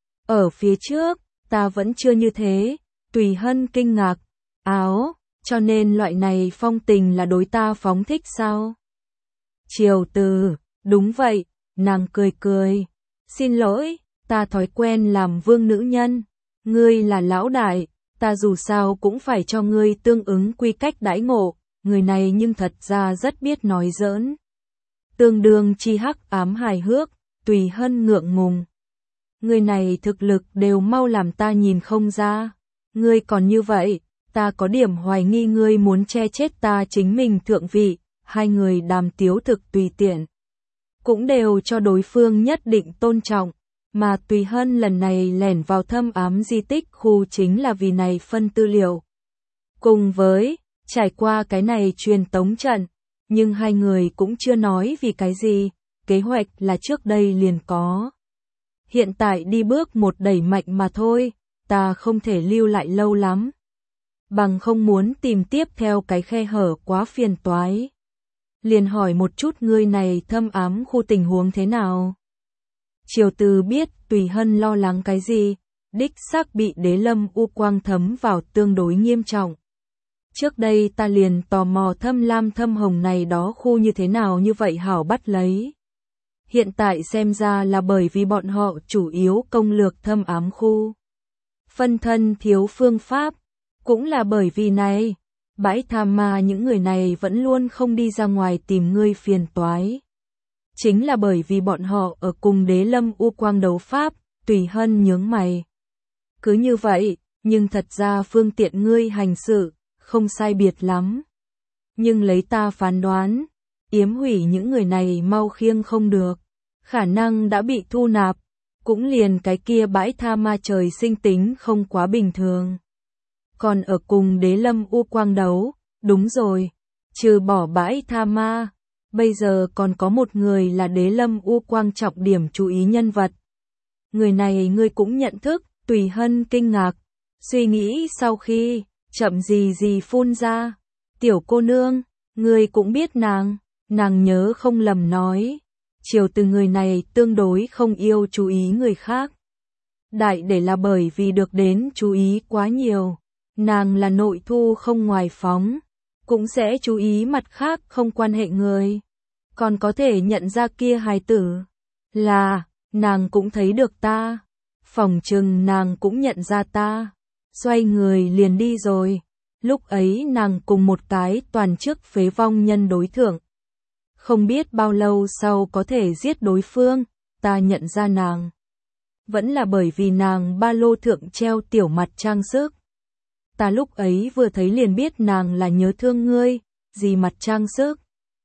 [SPEAKER 1] Ở phía trước, ta vẫn chưa như thế, Tùy Hân kinh ngạc, áo, cho nên loại này phong tình là đối ta phóng thích sao? Triều Từ, đúng vậy, nàng cười cười, xin lỗi, ta thói quen làm vương nữ nhân, ngươi là lão đại, ta dù sao cũng phải cho ngươi tương ứng quy cách đãi ngộ, người này nhưng thật ra rất biết nói giỡn. Tương đương chi hắc ám hài hước, Tùy Hân ngượng ngùng. Người này thực lực đều mau làm ta nhìn không ra, ngươi còn như vậy, ta có điểm hoài nghi ngươi muốn che chết ta chính mình thượng vị, hai người đàm tiếu thực tùy tiện. Cũng đều cho đối phương nhất định tôn trọng, mà Tùy Hân lần này lẻn vào thâm ám di tích khu chính là vì này phân tư liệu. Cùng với, trải qua cái này truyền tống trận, nhưng hai người cũng chưa nói vì cái gì, kế hoạch là trước đây liền có. Hiện tại đi bước một đẩy mạnh mà thôi, ta không thể lưu lại lâu lắm. Bằng không muốn tìm tiếp theo cái khe hở quá phiền toái. Liền hỏi một chút ngươi này thâm ám khu tình huống thế nào. Triều Từ biết Tùy Hân lo lắng cái gì, đích xác bị đế lâm u quang thấm vào tương đối nghiêm trọng. Trước đây ta liền tò mò thâm lam thâm hồng này đó khu như thế nào như vậy hảo bắt lấy. Hiện tại xem ra là bởi vì bọn họ chủ yếu công lược thâm ám khu. Phân thân thiếu phương pháp, cũng là bởi vì này, bãi tha ma những người này vẫn luôn không đi ra ngoài tìm ngươi phiền toái. Chính là bởi vì bọn họ ở cùng đế lâm u quang đấu pháp, Tùy Hân nhướng mày. Cứ như vậy, nhưng thật ra phương tiện ngươi hành sự, không sai biệt lắm. Nhưng lấy ta phán đoán, yếm hủy những người này mau khiêng không được. khả năng đã bị thu nạp, cũng liền cái kia bãi tha ma trời sinh tính không quá bình thường. Còn ở cùng Đế Lâm U Quang đấu, đúng rồi, trừ bỏ bãi tha ma, bây giờ còn có một người là Đế Lâm U Quang trọng điểm chú ý nhân vật. Người này ngươi cũng nhận thức, Tùy Hân kinh ngạc, suy nghĩ sau khi, chậm gì phun ra, tiểu cô nương, ngươi cũng biết nàng nhớ không lầm nói, Triều Từ người này tương đối không yêu chú ý người khác. Đại để là bởi vì được đến chú ý quá nhiều, nàng là nội thu không ngoài phóng, cũng sẽ chú ý mặt khác không quan hệ người. Còn có thể nhận ra kia hài tử, là, nàng cũng thấy được ta, phỏng chừng nàng cũng nhận ra ta, xoay người liền đi rồi. Lúc ấy nàng cùng một cái toàn chức phế vong nhân đối thượng. Không biết bao lâu sau có thể giết đối phương, ta nhận ra nàng. Vẫn là bởi vì nàng ba lô thượng treo tiểu mặt trang sức. Ta lúc ấy vừa thấy liền biết nàng là nhớ thương ngươi, gì mặt trang sức.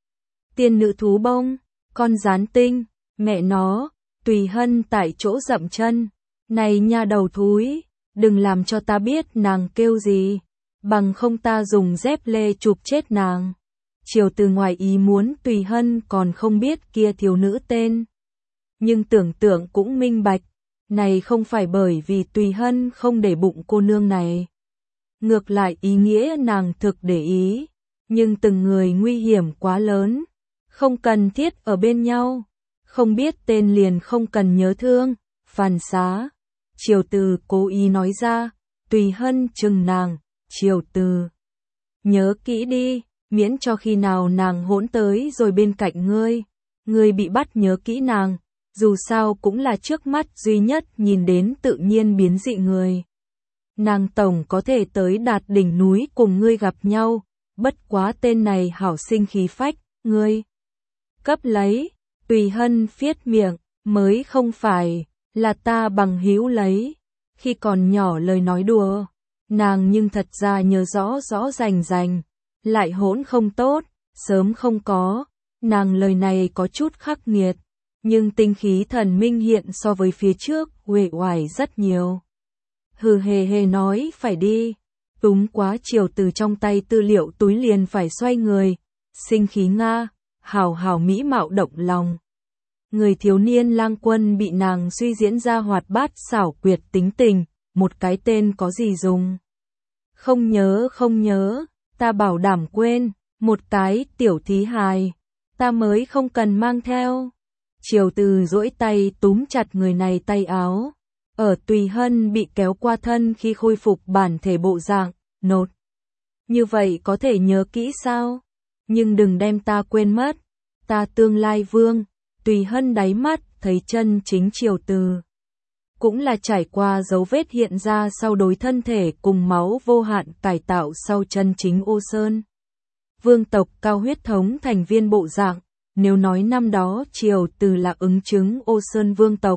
[SPEAKER 1] Tiên nữ thú bông, con gián tinh, mẹ nó, Tùy Hân tại chỗ dậm chân. Này nha đầu thúi, đừng làm cho ta biết nàng kêu gì, bằng không ta dùng dép lê chụp chết nàng. Triều Từ ngoài ý muốn Tùy Hân còn không biết kia thiếu nữ tên. Nhưng tưởng tượng cũng minh bạch, này không phải bởi vì Tùy Hân không để bụng cô nương này. Ngược lại ý nghĩa nàng thực để ý, nhưng từng người nguy hiểm quá lớn, không cần thiết ở bên nhau, không biết tên liền không cần nhớ thương, phản xá. Triều Từ cố ý nói ra, Tùy Hân chừng nàng, Triều Từ. Nhớ kỹ đi, miễn cho khi nào nàng hỗn tới rồi bên cạnh ngươi bị bắt nhớ kỹ nàng, dù sao cũng là trước mắt duy nhất nhìn đến tự nhiên biến dị người. Nàng tổng có thể tới đạt đỉnh núi cùng ngươi gặp nhau, bất quá tên này hảo sinh khí phách, ngươi cấp lấy. Tùy Hân phiết miệng, mới không phải, là ta bằng hữu lấy. Khi còn nhỏ lời nói đùa, nàng nhưng thật ra nhớ rõ rành, lại hỗn không tốt, sớm không có. Nàng lời này có chút khắc nghiệt, nhưng tinh khí thần minh hiện so với phía trước uể oải rất nhiều. Hừ hề nói phải đi, túm quá Triều Từ trong tay tư liệu túi liền phải xoay người, sinh khí nga, hảo mỹ mạo động lòng. Người thiếu niên lang quân bị nàng suy diễn ra hoạt bát xảo quyệt tính tình, một cái tên có gì dùng. Không nhớ, ta bảo đảm quên, một cái tiểu thí hài, ta mới không cần mang theo. Triều Từ duỗi tay túm chặt người này tay áo, ở Tùy Hân bị kéo qua thân khi khôi phục bản thể bộ dạng, nột. Như vậy có thể nhớ kỹ sao? Nhưng đừng đem ta quên mất, ta tương lai vương. Tùy Hân đáy mắt thấy chân chính Triều Từ. Cũng là trải qua dấu vết hiện ra sau đối thân thể cùng máu vô hạn cải tạo sau chân chính Ô Sơn. Vương tộc cao huyết thống thành viên bộ dạng, nếu nói năm đó Triều Từ là ứng chứng Ô Sơn vương tộc.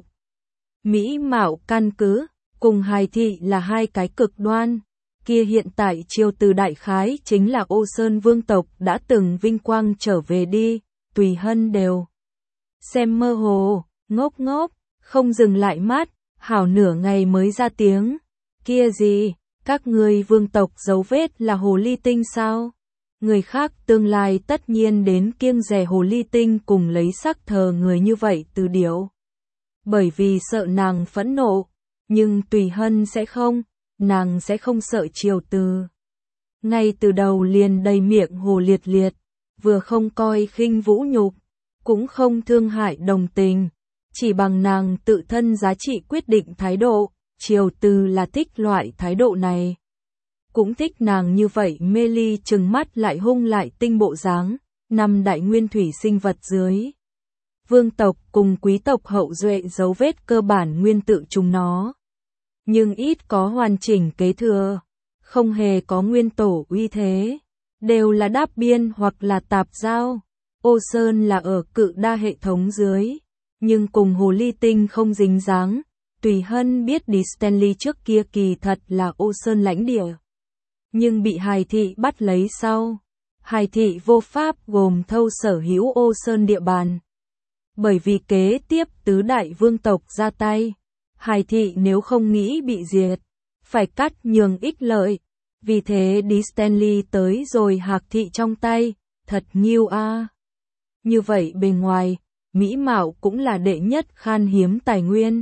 [SPEAKER 1] Mỹ mạo căn cứ, cùng hài thị là hai cái cực đoan, kia hiện tại Triều Từ đại khái chính là Ô Sơn vương tộc đã từng vinh quang trở về đi, Tùy Hân đều xem mơ hồ, ngốc, không dừng lại mắt, hảo nửa ngày mới ra tiếng. Kia gì, các ngươi vương tộc dấu vết là hồ ly tinh sao? Người khác tương lai tất nhiên đến kiêng dè hồ ly tinh cùng lấy sắc thờ người như vậy từ điểu. Bởi vì sợ nàng phẫn nộ, nhưng Tùy Hân sẽ không, nàng sẽ không sợ Triều Từ. Ngay từ đầu liền đầy miệng hồ liệt, vừa không coi khinh vũ nhục, cũng không thương hại đồng tình, chỉ bằng nàng tự thân giá trị quyết định thái độ, Triều Từ là thích loại thái độ này. Cũng thích nàng như vậy mê ly trừng mắt lại hung lại tinh bộ dáng, năm đại nguyên thủy sinh vật dưới. Vương tộc cùng quý tộc hậu duệ dấu vết cơ bản nguyên tự chúng nó. Nhưng ít có hoàn chỉnh kế thừa, không hề có nguyên tổ uy thế, đều là đáp biên hoặc là tạp giao. Ô Sơn là ở cự đa hệ thống dưới, nhưng cùng hồ ly tinh không dính dáng. Tùy Hân biết đi Stanley trước kia kỳ thật là Ô Sơn lãnh địa, nhưng bị hài thị bắt lấy sau. Hài thị vô pháp gồm thâu sở hữu Ô Sơn địa bàn. bởi vì kế tiếp tứ đại vương tộc ra tay. Hải thị nếu không nghĩ bị diệt, phải cắt nhường ích lợi. Vì thế đi Stanley tới rồi Hạc thị trong tay, thật nghiêu a. Như vậy bề ngoài, mỹ mạo cũng là đệ nhất khan hiếm tài nguyên.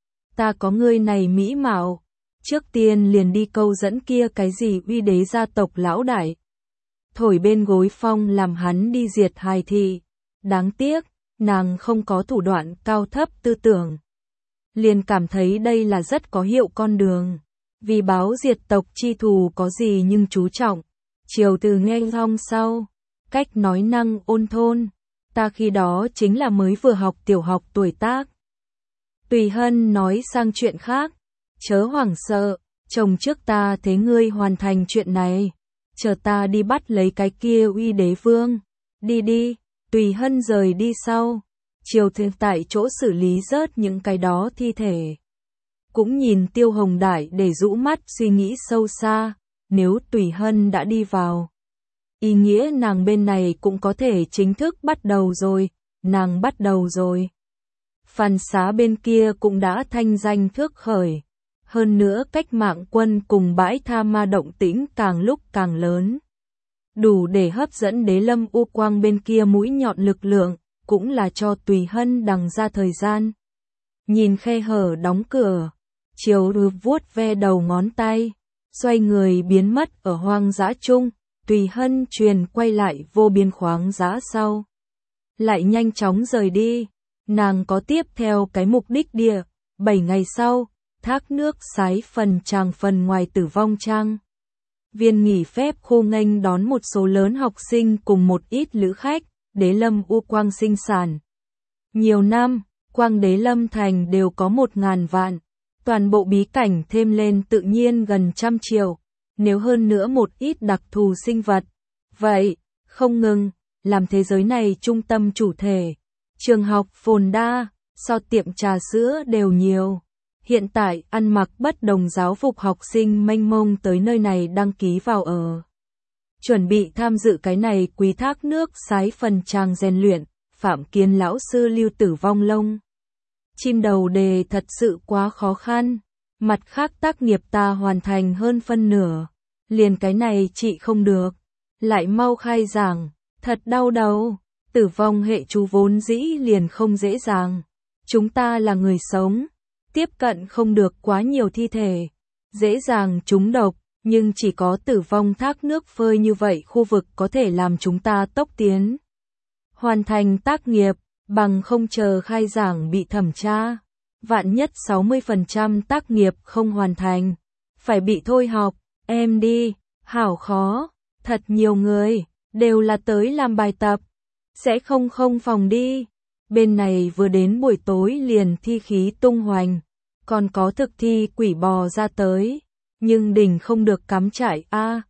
[SPEAKER 1] Ta có ngươi này mỹ mạo, trước tiên liền đi câu dẫn kia cái gì uy đế gia tộc lão đại. Thổi bên gối phong làm hắn đi diệt Hải thị. Đáng tiếc, nàng không có thủ đoạn cao thấp tư tưởng. Liền cảm thấy đây là rất có hiệu con đường. Vì báo diệt tộc chi thù có gì nhưng chú trọng. Triều từ nghe xong sau, cách nói năng ôn thôn. Ta khi đó chính là mới vừa học tiểu học tuổi tác. Tùy Hân nói sang chuyện khác. Chớ hoảng sợ, chồng trước ta thế ngươi hoàn thành chuyện này. Chờ ta đi bắt lấy cái kia uy đế vương. Đi đi, Tùy Hân rời đi sau. Triều Thư tại chỗ xử lý rớt những cái đó thi thể. Cũng nhìn Tiêu Hồng Đại để rũ mắt suy nghĩ sâu xa, nếu Tùy Hân đã đi vào. Ý nghĩa nàng bên này cũng có thể chính thức bắt đầu rồi, nàng bắt đầu rồi. Phan Xá bên kia cũng đã thanh danh thước khởi. Hơn nữa cách mạng quân cùng bãi tha ma động tĩnh càng lúc càng lớn. Đủ để hấp dẫn Đế Lâm U Quang bên kia mũi nhọn lực lượng, cũng là cho Tùy Hân đằng ra thời gian. Nhìn khe hở đóng cửa, Triều Rư vuốt ve đầu ngón tay, xoay người biến mất ở hoang dã chung, Tùy Hân truyền quay lại vô biên khoáng dã sau. Lại nhanh chóng rời đi, nàng có tiếp theo cái mục đích địa, 7 ngày sau, thác nước sái phần tràng phần ngoài Tử Vong Trang. Viên nghỉ phép khu nghênh đón một số lớn học sinh cùng một ít lữ khách, Đế Lâm U Quang sinh sản. Nhiều năm, Quang Đế Lâm Thành đều có 1.000 vạn, toàn bộ bí cảnh thêm lên tự nhiên gần 100 triệu, nếu hơn nữa một ít đặc thù sinh vật. Vậy, không ngừng, làm thế giới này trung tâm chủ thể. Trường học phồn đa, so tiệm trà sữa đều nhiều. Hiện tại ăn mặc bất đồng giáo phục học sinh mênh mông tới nơi này đăng ký vào ở. Chuẩn bị tham dự cái này quý thác nước sái phần tràng rèn luyện, Phạm Kiến lão sư Lưu Tử Vong Lông. Chim đầu đề thật sự quá khó khăn, mặt khác tác nghiệp ta hoàn thành hơn phân nửa, liền cái này chị không được, lại mau khai giảng, thật đau đầu, tử vong hệ chú vốn dĩ liền không dễ dàng, chúng ta là người sống, tiếp cận không được quá nhiều thi thể, dễ dàng trúng độc, nhưng chỉ có tử vong thác nước phơi như vậy khu vực có thể làm chúng ta tốc tiến. Hoàn thành tác nghiệp, bằng không chờ khai giảng bị thẩm tra, vạn nhất 60% tác nghiệp không hoàn thành, phải bị thôi học, em đi, hảo khó, thật nhiều người, đều là tới làm bài tập, sẽ không phòng đi. Bên này vừa đến buổi tối liền thi khí tung hoành, còn có thực thi quỷ bò ra tới, nhưng đỉnh không được cắm trại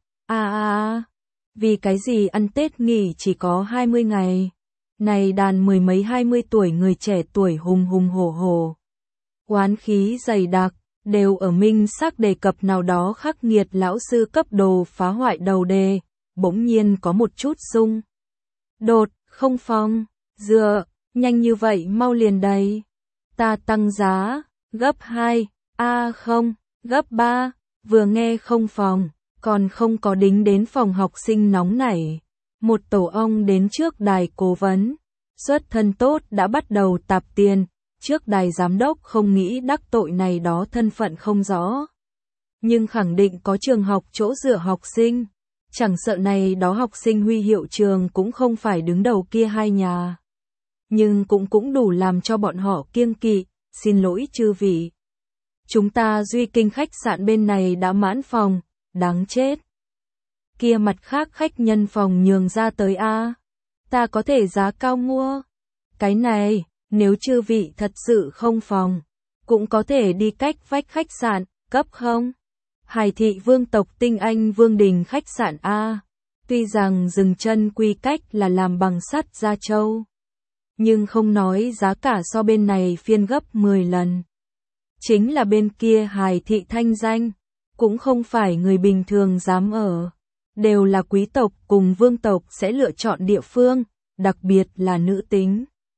[SPEAKER 1] vì cái gì ăn Tết nghỉ chỉ có 20 ngày. Này đàn mười mấy 20 tuổi người trẻ tuổi hùng hùng hổ hổ. Oán khí dày đặc, đều ở minh xác đề cập nào đó khắc nghiệt lão sư cấp đồ phá hoại đầu đề, bỗng nhiên có một chút xung. Đột, không phòng, dựa, nhanh như vậy mau liền đầy. Ta tăng giá, gấp 2, không, gấp 3, vừa nghe không phòng, còn không có đính đến phòng học sinh nóng nảy. Một tổ ong đến trước đài cố vấn, xuất thân tốt đã bắt đầu tạp tiền, trước đài giám đốc không nghĩ đắc tội này đó thân phận không rõ. Nhưng khẳng định có trường học chỗ dựa học sinh, chẳng sợ này đó học sinh huy hiệu trường cũng không phải đứng đầu kia hai nhà. Nhưng cũng đủ làm cho bọn họ kiêng kỵ, xin lỗi chư vị. Chúng ta Duy Kinh khách sạn bên này đã mãn phòng, đáng chết. Kia mặt khác khách nhân phòng nhường ra tới ta có thể giá cao mua. Cái này, nếu chư vị thật sự không phòng, cũng có thể đi cách vách khách sạn, cấp không? Hải thị vương tộc tinh anh Vương Đình khách sạn tuy rằng dừng chân quy cách là làm bằng sắt da trâu, nhưng không nói giá cả so bên này phiên gấp 10 lần. Chính là bên kia Hải thị thanh danh, cũng không phải người bình thường dám ở. Đều là quý tộc cùng vương tộc sẽ lựa chọn địa phương, đặc biệt là nữ tính.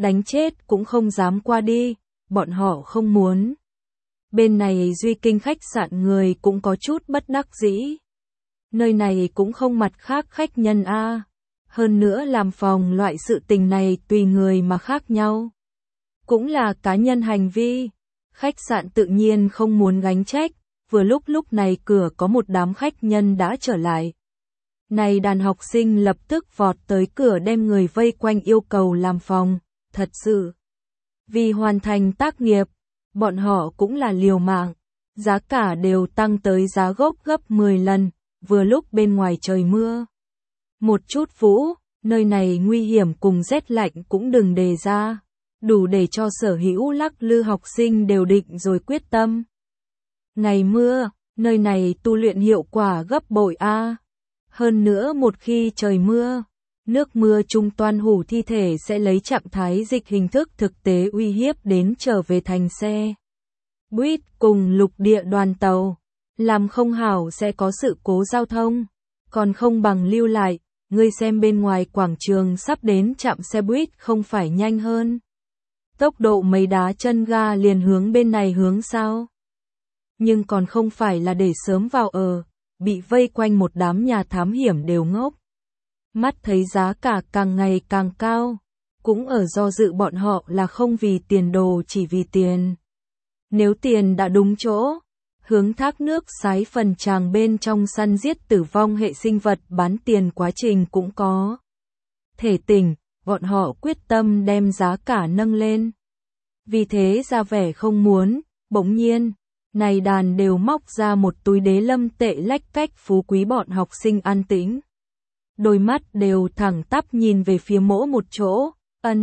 [SPEAKER 1] đánh chết cũng không dám qua đi, bọn họ không muốn. Bên này Duy Kinh khách sạn người cũng có chút bất đắc dĩ. Nơi này cũng không mặt khác khách nhân a. Hơn nữa làm phòng loại sự tình này tùy người mà khác nhau. Cũng là cá nhân hành vi. Khách sạn tự nhiên không muốn gánh trách, vừa lúc này cửa có một đám khách nhân đã trở lại. Này đàn học sinh lập tức vọt tới cửa đem người vây quanh yêu cầu làm phòng, thật sự. Vì hoàn thành tác nghiệp, bọn họ cũng là liều mạng, giá cả đều tăng tới giá gốc gấp 10 lần, vừa lúc bên ngoài trời mưa. Một chút vũ, nơi này nguy hiểm cùng rét lạnh cũng đừng đề ra, đủ để cho sở hữu lắc lư học sinh đều định rồi quyết tâm. Ngày mưa, nơi này tu luyện hiệu quả gấp bội a. Hơn nữa một khi trời mưa, nước mưa trung toàn hủ thi thể sẽ lấy trạng thái dịch hình thức thực tế uy hiếp đến trở về thành xe buýt cùng lục địa đoàn tàu, làm không hảo sẽ có sự cố giao thông, còn không bằng lưu lại, ngươi xem bên ngoài quảng trường sắp đến trạm xe buýt không phải nhanh hơn. Tốc độ mấy đá chân ga liền hướng bên này hướng sao? Nhưng còn không phải là để sớm vào ở, bị vây quanh một đám nhà thám hiểm đều ngốc. Mắt thấy giá cả càng ngày càng cao, cũng ở do dự bọn họ là không vì tiền đồ chỉ vì tiền. Nếu tiền đã đúng chỗ, hướng thác nước sái phần tràng bên trong săn giết tử vong hệ sinh vật bán tiền quá trình cũng có. Thể tỉnh, bọn họ quyết tâm đem giá cả nâng lên. Vì thế ra vẻ không muốn, bỗng nhiên, này đàn đều móc ra một túi đế lâm tệ lách cách phú quý bọn học sinh an tĩnh. Đôi mắt đều thẳng tắp nhìn về phía mỗi một chỗ,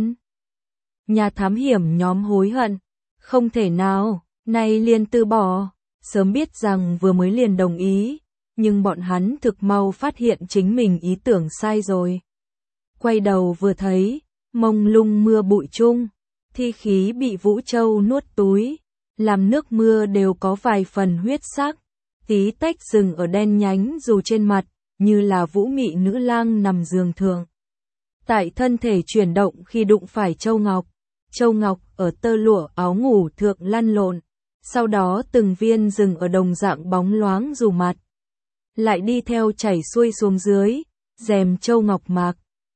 [SPEAKER 1] Nhà thám hiểm nhóm hối hận, không thể nào, nay liền từ bỏ, sớm biết rằng vừa mới liền đồng ý, nhưng bọn hắn thực mau phát hiện chính mình ý tưởng sai rồi. Quay đầu vừa thấy, mông lung mưa bụi chung, thi khí bị Vũ Châu nuốt túi, làm nước mưa đều có vài phần huyết sắc, tí tách rừng ở đen nhánh dù trên mặt, như là vũ mị nữ lang nằm giường thượng. Tại thân thể chuyển động khi đụng phải Châu Ngọc ở tơ lụa áo ngủ thượng lăn lộn, sau đó từng viên rừng ở đồng dạng bóng loáng dù mặt. Lại đi theo chảy xuôi xuống dưới, rèm Châu Ngọc mạc.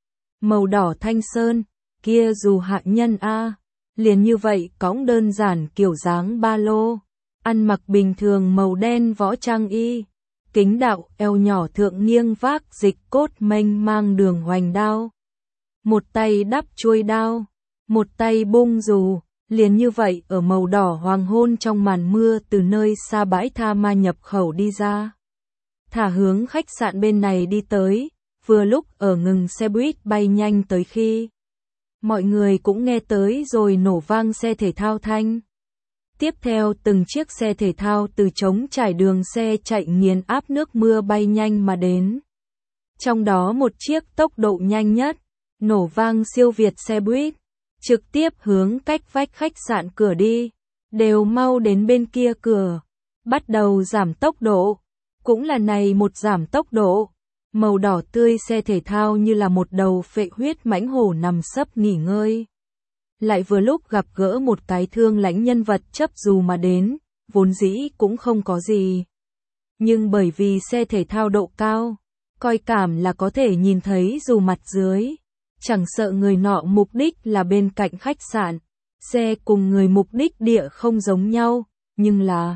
[SPEAKER 1] Màu đỏ thanh sơn, kia dù hạ nhân a, liền như vậy cõng đơn giản kiểu dáng ba lô, ăn mặc bình thường màu đen võ trang y, kính đạo eo nhỏ thượng nghiêng vác dịch cốt mênh mang đường hoành đao. Một tay đắp chuôi đao, một tay bung dù, liền như vậy ở màu đỏ hoàng hôn trong màn mưa từ nơi xa bãi tha ma nhập khẩu đi ra. Thả hướng khách sạn bên này đi tới, vừa lúc ở ngừng xe buýt bay nhanh tới khi. Mọi người cũng nghe tới rồi nổ vang xe thể thao thanh. Tiếp theo từng chiếc xe thể thao từ trống trải đường xe chạy nghiền áp nước mưa bay nhanh mà đến. Trong đó một chiếc tốc độ nhanh nhất, nổ vang siêu việt xe buýt, trực tiếp hướng cách vách khách sạn cửa đi, đều mau đến bên kia cửa, bắt đầu giảm tốc độ, cũng là này một giảm tốc độ, màu đỏ tươi xe thể thao như là một đầu phệ huyết mãnh hổ nằm sấp nghỉ ngơi. Lại vừa lúc gặp gỡ một cái thương lãnh nhân vật chấp dù mà đến, vốn dĩ cũng không có gì. Nhưng bởi vì xe thể thao độ cao, coi cảm là có thể nhìn thấy dù mặt dưới. Chẳng sợ người nọ mục đích là bên cạnh khách sạn, xe cùng người mục đích địa không giống nhau, nhưng là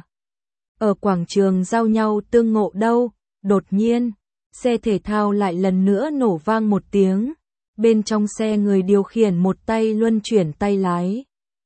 [SPEAKER 1] ở quảng trường giao nhau tương ngộ đâu, đột nhiên, xe thể thao lại lần nữa nổ vang một tiếng, bên trong xe người điều khiển một tay luân chuyển tay lái.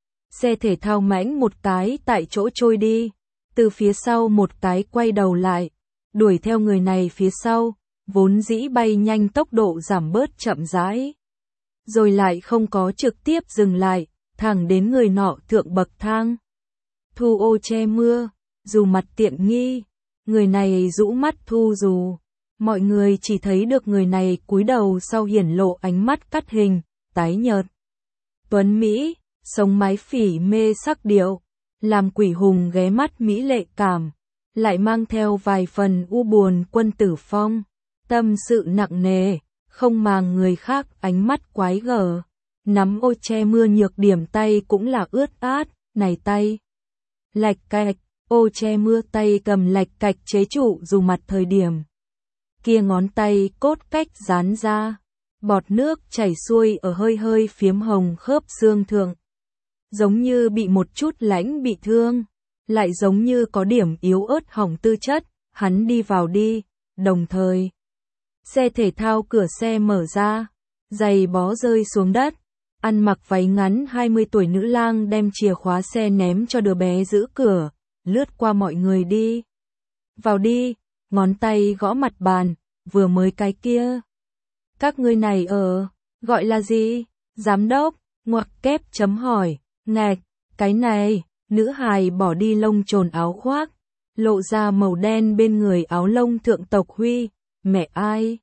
[SPEAKER 1] Xe thể thao mãnh một cái tại chỗ trôi đi, từ phía sau một cái quay đầu lại, đuổi theo người này phía sau, vốn dĩ bay nhanh tốc độ giảm bớt chậm rãi. Rồi lại không có trực tiếp dừng lại, thẳng đến người nọ thượng bậc thang. Thu ô che mưa, dù mặt tiện nghi, người này rũ mắt thu dù. Mọi người chỉ thấy được người này cúi đầu sau hiển lộ ánh mắt cắt hình, tái nhợt. Tuấn Mỹ, sống mái phỉ mê sắc điệu, làm quỷ hùng ghé mắt mỹ lệ cảm, lại mang theo vài phần u buồn quân tử phong, tâm sự nặng nề. Không màng người khác ánh mắt quái gở, nắm ô che mưa nhược điểm tay cũng là ướt át, này tay. Lạch cạch, ô che mưa tay cầm lạch cạch chế trụ dù mặt thời điểm. Kia ngón tay cốt cách dán ra, bọt nước chảy xuôi ở hơi hơi phiếm hồng khớp xương thượng. Giống như bị một chút lãnh bị thương, lại giống như có điểm yếu ớt hỏng tư chất, hắn đi vào đi, đồng thời. Xe thể thao cửa xe mở ra, giày bó rơi xuống đất, ăn mặc váy ngắn 20 tuổi nữ lang đem chìa khóa xe ném cho đứa bé giữ cửa, lướt qua mọi người đi. Vào đi, ngón tay gõ mặt bàn, vừa mới cái kia. Các ngươi này gọi là gì? Giám đốc, ngoặc kép chấm hỏi, ngạch, cái này, nữ hài bỏ đi lông trồn áo khoác, lộ ra màu đen bên người áo lông thượng tộc huy, mẹ ai?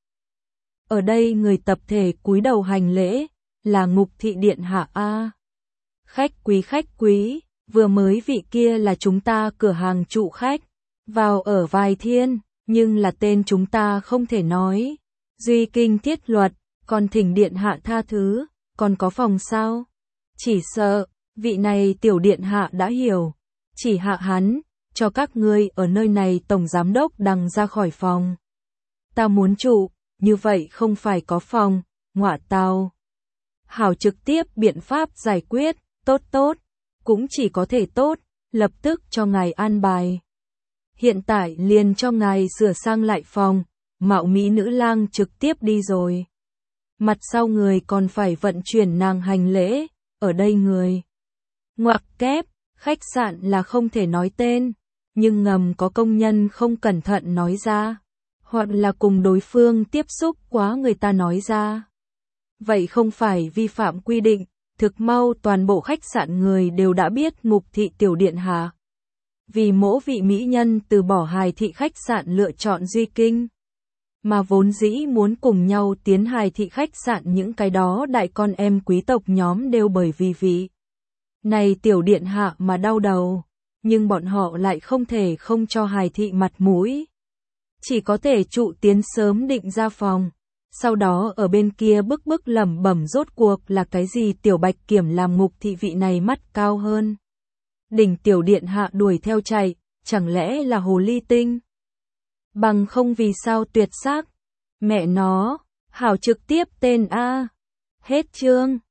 [SPEAKER 1] Ở đây người tập thể cúi đầu hành lễ, là Ngục thị điện hạ a. Khách quý, vừa mới vị kia là chúng ta cửa hàng trụ khách, vào ở vài thiên, nhưng là tên chúng ta không thể nói. Duy kinh thiết luật, còn thỉnh điện hạ tha thứ, còn có phòng sao? Chỉ sợ, vị này tiểu điện hạ đã hiểu, chỉ hạ hắn, cho các ngươi ở nơi này tổng giám đốc đằng ra khỏi phòng. Ta muốn trụ, như vậy không phải có phòng, ngọa tao. Hảo trực tiếp biện pháp giải quyết, tốt, cũng chỉ có thể tốt, lập tức cho ngài an bài. Hiện tại liền cho ngài sửa sang lại phòng, mạo mỹ nữ lang trực tiếp đi rồi. Mặt sau người còn phải vận chuyển nàng hành lễ, ở đây người. Ngoặc kép, khách sạn là không thể nói tên, nhưng ngầm có công nhân không cẩn thận nói ra, hoặc là cùng đối phương tiếp xúc quá người ta nói ra. Vậy không phải vi phạm quy định, thực mau toàn bộ khách sạn người đều đã biết Ngục thị tiểu điện hạ. Vì mỗi vị mỹ nhân từ bỏ Hài thị khách sạn lựa chọn Duy Kinh, mà vốn dĩ muốn cùng nhau tiến Hài thị khách sạn những cái đó đại con em quý tộc nhóm đều bởi vì vị này tiểu điện hạ mà đau đầu, nhưng bọn họ lại không thể không cho Hài thị mặt mũi. Chỉ có thể trụ tiến sớm định ra phòng, sau đó ở bên kia bức lẩm bẩm rốt cuộc là cái gì tiểu bạch kiểm làm Ngục thị vị này mắt cao hơn. Đỉnh tiểu điện hạ đuổi theo chạy, chẳng lẽ là hồ ly tinh? Bằng không vì sao tuyệt sắc? Mẹ nó, hảo trực tiếp tên a. Hết chương.